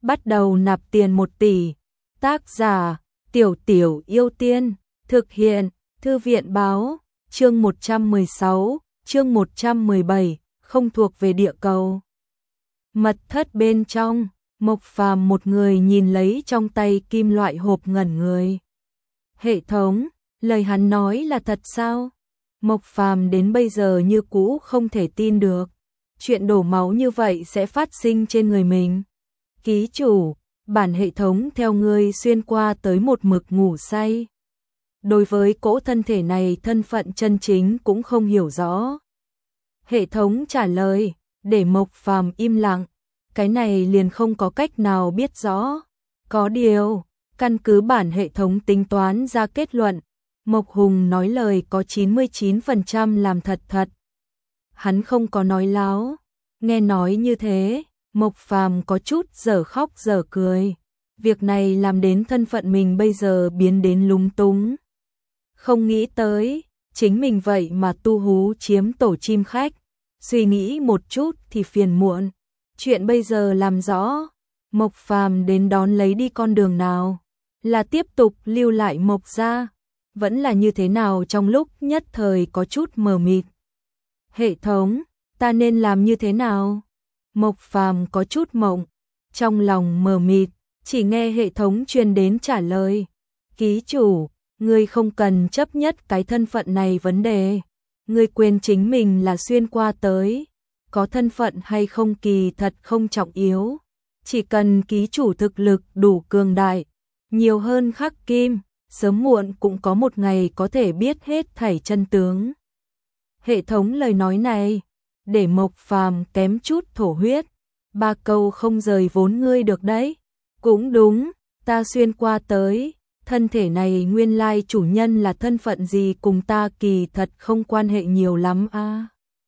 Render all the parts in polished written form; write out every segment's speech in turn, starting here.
bắt đầu nạp tiền 1 tỷ. Tác giả, Tiểu Tiểu Yêu Tiên, thực hiện, Thư viện báo, chương 116, chương 117, không thuộc về địa cầu. Mật thất bên trong, Mộc Phàm một người nhìn lấy trong tay kim loại hộp ngẩn người. Hệ thống, lời hắn nói là thật sao? Mộc Phàm đến bây giờ như cũ không thể tin được. Chuyện đổ máu như vậy sẽ phát sinh trên người mình. Ký chủ, bản hệ thống theo ngươi xuyên qua tới một mực ngủ say. Đối với cỗ thân thể này thân phận chân chính cũng không hiểu rõ. Hệ thống trả lời, để Mộc Phàm im lặng. Cái này liền không có cách nào biết rõ. Có điều, căn cứ bản hệ thống tính toán ra kết luận, Mộc Hùng nói lời có 99% làm thật. Hắn không có nói láo. Nghe nói như thế, Mộc Phàm có chút dở khóc dở cười. Việc này làm đến thân phận mình bây giờ biến đến lúng túng. Không nghĩ tới, chính mình vậy mà tu hú chiếm tổ chim khách. Suy nghĩ một chút thì phiền muộn. Chuyện bây giờ làm rõ, Mộc Phàm đến đón lấy đi con đường nào? Là tiếp tục lưu lại Mộc gia, vẫn là như thế nào? Trong lúc nhất thời có chút mờ mịt. Hệ thống, ta nên làm như thế nào? Mộc Phàm có chút mộng, trong lòng mờ mịt, chỉ nghe hệ thống truyền đến trả lời. Ký chủ, ngươi không cần chấp nhất cái thân phận này vấn đề. Ngươi quên chính mình là xuyên qua tới. Có thân phận hay không kỳ thật không trọng yếu. Chỉ cần ký chủ thực lực đủ cường đại, nhiều hơn Khắc Kim, sớm muộn cũng có một ngày có thể biết hết thảy chân tướng. Hệ thống lời nói này, để Mộc Phàm kém chút thổ huyết. 3 câu không rời vốn ngươi được đấy. Cũng đúng, ta xuyên qua tới, thân thể này nguyên lai chủ nhân là thân phận gì cùng ta kỳ thật không quan hệ nhiều lắm a.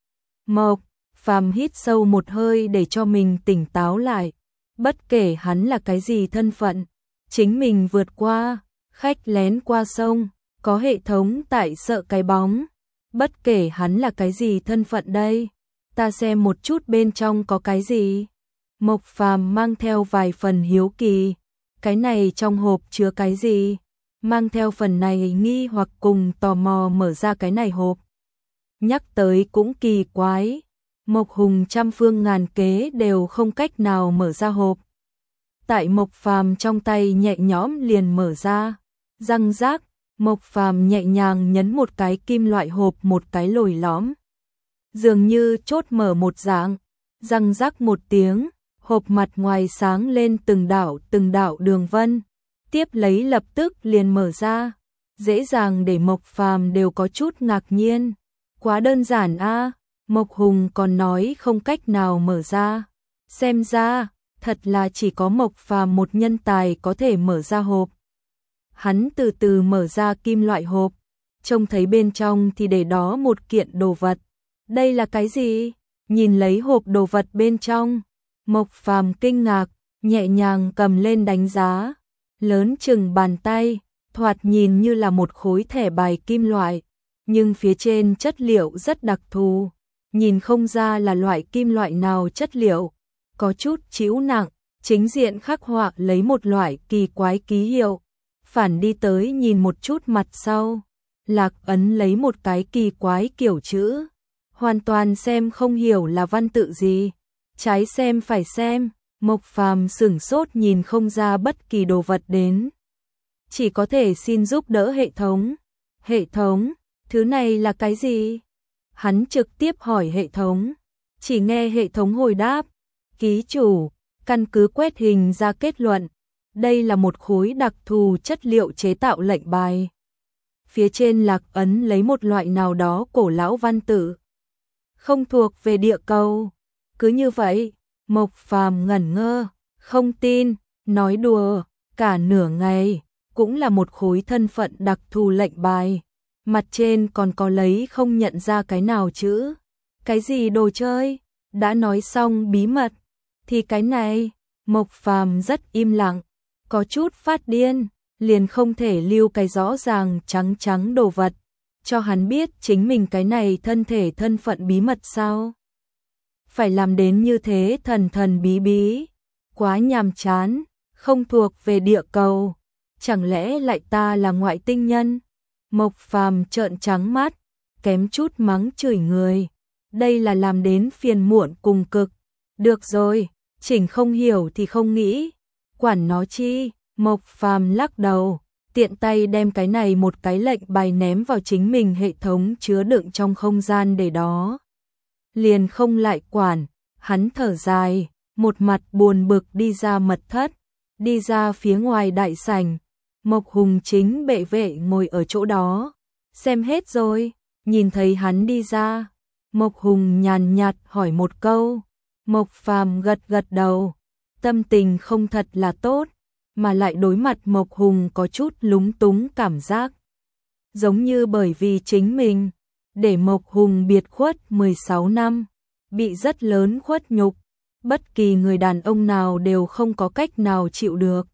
Mộc Phàm hít sâu một hơi để cho mình tỉnh táo lại. Bất kể hắn là cái gì thân phận, chính mình vượt qua, khách lén qua sông, có hệ thống tại sợ cái bóng. Bất kể hắn là cái gì thân phận đây, ta xem một chút bên trong có cái gì. Mộc Phàm mang theo vài phần hiếu kỳ, cái này trong hộp chứa cái gì? Mang theo phần này nghi hoặc cùng tò mò mở ra cái này hộp. Nhắc tới cũng kỳ quái, Mộc Hùng trăm phương ngàn kế đều không cách nào mở ra hộp. Tại Mộc Phàm trong tay nhẹ nhõm liền mở ra. Răng rác, Mộc Phàm nhẹ nhàng nhấn một cái kim loại hộp một cái lồi lõm. Dường như chốt mở một dạng, răng rác một tiếng, hộp mặt ngoài sáng lên từng đạo đường vân. Tiếp lấy lập tức liền mở ra, dễ dàng để Mộc Phàm đều có chút ngạc nhiên. Quá đơn giản a. Mộc Hùng còn nói không cách nào mở ra. Xem ra, thật là chỉ có Mộc Phàm một nhân tài có thể mở ra hộp. Hắn từ từ mở ra kim loại hộp, trông thấy bên trong thì để đó một kiện đồ vật. Đây là cái gì? Nhìn lấy hộp đồ vật bên trong, Mộc Phàm kinh ngạc, nhẹ nhàng cầm lên đánh giá. Lớn chừng bàn tay, thoạt nhìn như là một khối thẻ bài kim loại, nhưng phía trên chất liệu rất đặc thù. Nhìn không ra là loại kim loại nào chất liệu, có chút trĩu nặng, chính diện khắc họa lấy một loại kỳ quái ký hiệu. Phản đi tới nhìn một chút mặt sau, lạc ấn lấy một cái kỳ quái kiểu chữ, hoàn toàn xem không hiểu là văn tự gì. Trái xem phải xem, Mộc Phàm sửng sốt nhìn không ra bất kỳ đồ vật đến. Chỉ có thể xin giúp đỡ hệ thống. Hệ thống, thứ này là cái gì? Hắn trực tiếp hỏi hệ thống, chỉ nghe hệ thống hồi đáp, ký chủ, căn cứ quét hình ra kết luận, đây là một khối đặc thù chất liệu chế tạo lệnh bài. Phía trên lạc ấn lấy một loại nào đó cổ lão văn tự, không thuộc về địa cầu. Cứ như vậy, Mộc Phàm ngẩn ngơ, không tin, nói đùa, cả nửa ngày, cũng là một khối thân phận đặc thù lệnh bài. Mặt trên còn có lấy không nhận ra cái nào chữ. Cái gì đồ chơi? Đã nói xong bí mật. Thì cái này, Mộc Phàm rất im lặng, có chút phát điên, liền không thể lưu cái rõ ràng trắng đồ vật. Cho hắn biết chính mình cái này thân thể thân phận bí mật sao? Phải làm đến như thế thần bí bí. quá nhàm chán, không thuộc về địa cầu. Chẳng lẽ lại ta là ngoại tinh nhân? Mộc Phàm trợn trắng mắt, kém chút mắng chửi người. Đây là làm đến phiền muộn cùng cực. Được rồi, chỉnh không hiểu thì không nghĩ. Quản nó chi, Mộc Phàm lắc đầu, tiện tay đem cái này một cái lệnh bài ném vào chính mình hệ thống chứa đựng trong không gian để đó. Liền không lại quản, hắn thở dài, một mặt buồn bực đi ra mật thất, đi ra phía ngoài đại sảnh. Mộc Hùng chính bệ vệ ngồi ở chỗ đó, xem hết rồi, nhìn thấy hắn đi ra. Mộc Hùng nhàn nhạt hỏi một câu, Mộc Phàm gật gật đầu, tâm tình không thật là tốt, mà lại đối mặt Mộc Hùng có chút lúng túng cảm giác. Giống như bởi vì chính mình, để Mộc Hùng biệt khuất 16 năm, bị rất lớn khuất nhục, bất kỳ người đàn ông nào đều không có cách nào chịu được.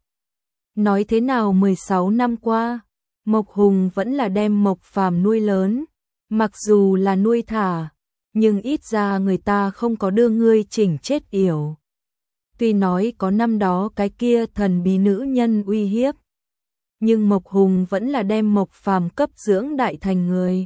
Nói thế nào 16 năm qua, Mộc Hùng vẫn là đem Mộc Phàm nuôi lớn, mặc dù là nuôi thả, nhưng ít ra người ta không có đưa ngươi chỉnh chết yểu. Tuy nói có năm đó cái kia thần bí nữ nhân uy hiếp, nhưng Mộc Hùng vẫn là đem Mộc Phàm cấp dưỡng đại thành người.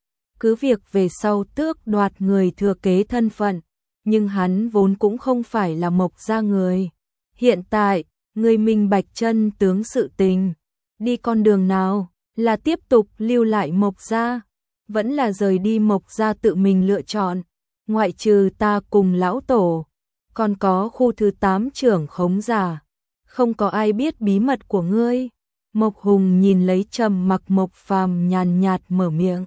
Cứ việc về sau tước đoạt người thừa kế thân phận, nhưng hắn vốn cũng không phải là Mộc gia người. Hiện tại, người minh bạch chân tướng sự tình, đi con đường nào, là tiếp tục lưu lại Mộc gia, vẫn là rời đi Mộc gia tự mình lựa chọn, ngoại trừ ta cùng lão tổ, còn có khu thứ 8 trưởng khống giả, không có ai biết bí mật của ngươi. Mộc Hùng nhìn lấy trầm mặc Mộc Phàm nhàn nhạt mở miệng.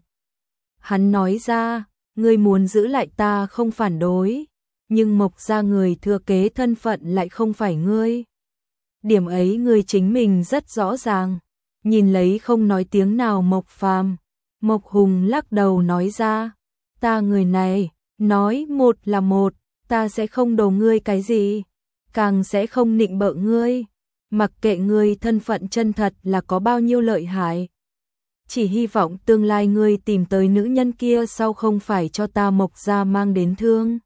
Hắn nói ra, ngươi muốn giữ lại ta không phản đối, nhưng Mộc gia người thừa kế thân phận lại không phải ngươi. Điểm ấy ngươi chính mình rất rõ ràng. Nhìn lấy không nói tiếng nào Mộc Phàm, Mộc Hùng lắc đầu nói ra, ta người này, nói một là một, ta sẽ không đổ ngươi cái gì, càng sẽ không nịnh bợ ngươi, mặc kệ ngươi thân phận chân thật là có bao nhiêu lợi hại. Chỉ hy vọng tương lai ngươi tìm tới nữ nhân kia sau không phải cho ta Mộc gia mang đến thương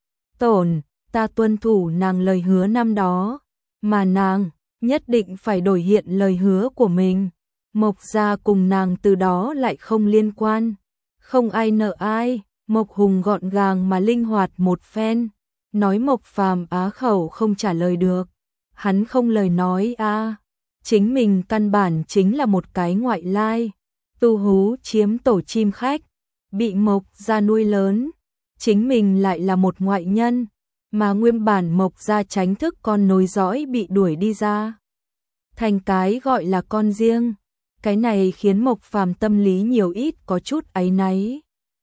tổn, ta tuân thủ nàng lời hứa năm đó, mà nàng nhất định phải đổi hiện lời hứa của mình. Mộc gia cùng nàng từ đó lại không liên quan, không ai nợ ai. Mộc Hùng gọn gàng mà linh hoạt một phen, nói Mộc Phàm á khẩu không trả lời được, hắn không lời nói a, chính mình căn bản chính là một cái ngoại lai, tu hú chiếm tổ chim khách, bị Mộc gia nuôi lớn, chính mình lại là một ngoại nhân, mà nguyên bản Mộc gia tránh thức con nối dõi bị đuổi đi ra, thành cái gọi là con riêng. Cái này khiến Mộc Phàm tâm lý nhiều ít có chút áy náy.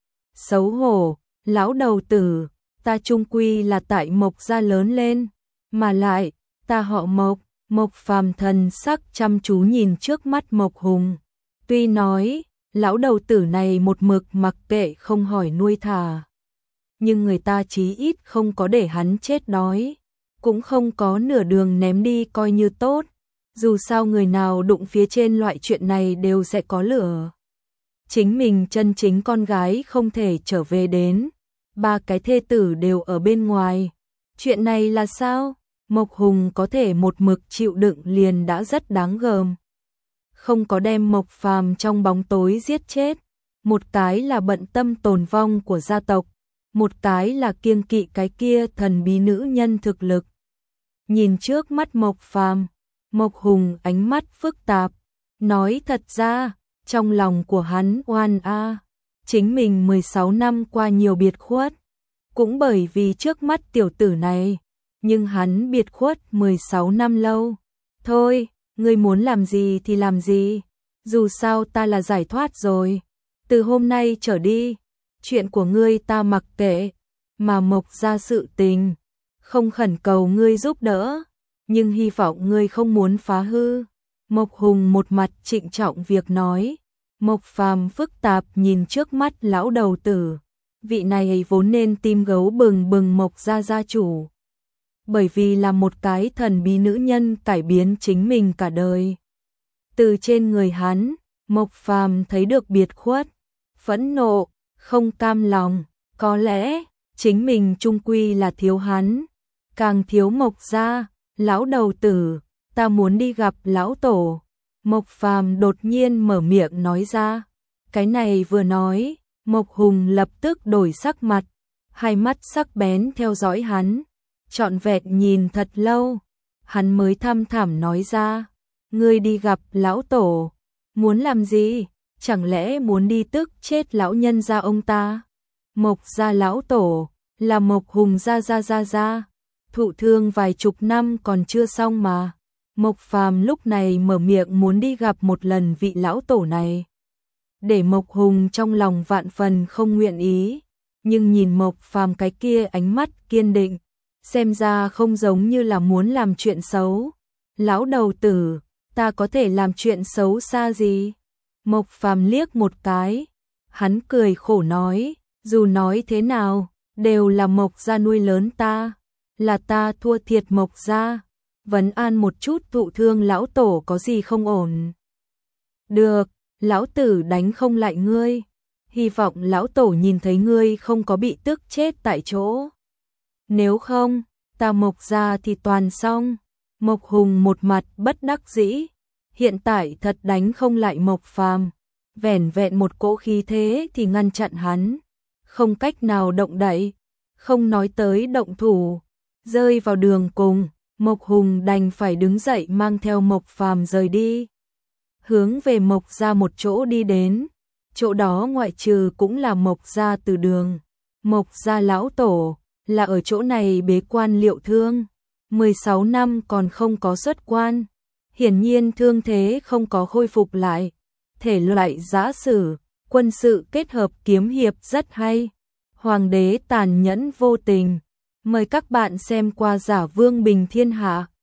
Xấu hổ, lão đầu tử, ta chung quy là tại Mộc gia lớn lên, mà lại, ta họ Mộc. Mộc Phàm thần sắc chăm chú nhìn trước mắt Mộc Hùng. Tuy nói, lão đầu tử này một mực mặc kệ không hỏi nuôi thả, nhưng người ta chí ít không có để hắn chết đói, cũng không có nửa đường ném đi coi như tốt. Dù sao người nào đụng phía trên loại chuyện này đều sẽ có lửa. Chính mình chân chính con gái không thể trở về đến, ba cái thê tử đều ở bên ngoài. Chuyện này là sao? Mộc Hùng có thể một mực chịu đựng liền đã rất đáng gờm. Không có đem Mộc Phàm trong bóng tối giết chết, một cái là bận tâm tồn vong của gia tộc, một cái là kiêng kỵ cái kia thần bí nữ nhân thực lực. Nhìn trước mắt Mộc Phàm, Mộc Hùng ánh mắt phức tạp, nói thật ra, trong lòng của hắn oan chính mình 16 năm qua nhiều biệt khuất, cũng bởi vì trước mắt tiểu tử này, nhưng hắn biệt khuất 16 năm lâu. Thôi, ngươi muốn làm gì thì làm gì, dù sao ta là giải thoát rồi, từ hôm nay trở đi, chuyện của ngươi ta mặc kệ, mà Mộc gia sự tình, không khẩn cầu ngươi giúp đỡ, nhưng hy vọng ngươi không muốn phá hư. Mộc Hùng một mặt trịnh trọng việc nói. Mộc Phàm phức tạp nhìn trước mắt lão đầu tử, vị này vốn nên tim gấu bừng bừng Mộc gia gia chủ, bởi vì là một cái thần bí nữ nhân cải biến chính mình cả đời. Từ trên người hắn, Mộc Phàm thấy được biệt khuất, phẫn nộ, không cam lòng, có lẽ chính mình chung quy là thiếu hắn, càng thiếu Mộc gia. Lão đầu tử, ta muốn đi gặp lão tổ. Mộc Phàm đột nhiên mở miệng nói ra. Cái này vừa nói, Mộc Hùng lập tức đổi sắc mặt, hai mắt sắc bén theo dõi hắn, trọn vẹn nhìn thật lâu, hắn mới thăm thẳm nói ra, ngươi đi gặp lão tổ, muốn làm gì? Chẳng lẽ muốn đi tức chết lão nhân gia ông ta? Mộc gia lão tổ, là Mộc Hùng gia, thụ thương vài chục năm còn chưa xong mà. Mộc Phàm lúc này mở miệng muốn đi gặp một lần vị lão tổ này. Để Mộc Hùng trong lòng vạn phần không nguyện ý, nhưng nhìn Mộc Phàm cái kia ánh mắt kiên định, xem ra không giống như là muốn làm chuyện xấu. Lão đầu tử, ta có thể làm chuyện xấu xa gì? Mộc Phàm liếc một cái, hắn cười khổ nói, dù nói thế nào, đều là Mộc gia nuôi lớn ta, là ta thua thiệt Mộc gia, vấn an một chút thụ thương lão tổ có gì không ổn. Được, lão tử đánh không lại ngươi, hy vọng lão tổ nhìn thấy ngươi không có bị tức chết tại chỗ. Nếu không, ta Mộc gia thì toàn xong. Mộc Hùng một mặt bất đắc dĩ, hiện tại thật đánh không lại Mộc Phàm, vẻn vẹn một cỗ khí thế thì ngăn chặn hắn, không cách nào động đậy, không nói tới động thủ, rơi vào đường cùng, Mộc Hùng đành phải đứng dậy mang theo Mộc Phàm rời đi, hướng về Mộc gia một chỗ đi đến, chỗ đó ngoại trừ cũng là Mộc gia từ đường, Mộc gia lão tổ là ở chỗ này bế quan liệu thương, 16 năm còn không có xuất quan, hiển nhiên thương thế không có khôi phục lại, thể loại giã sử, quân sự kết hợp kiếm hiệp rất hay, hoàng đế tàn nhẫn vô tình, mời các bạn xem qua Giả Vương Bình Thiên Hạ.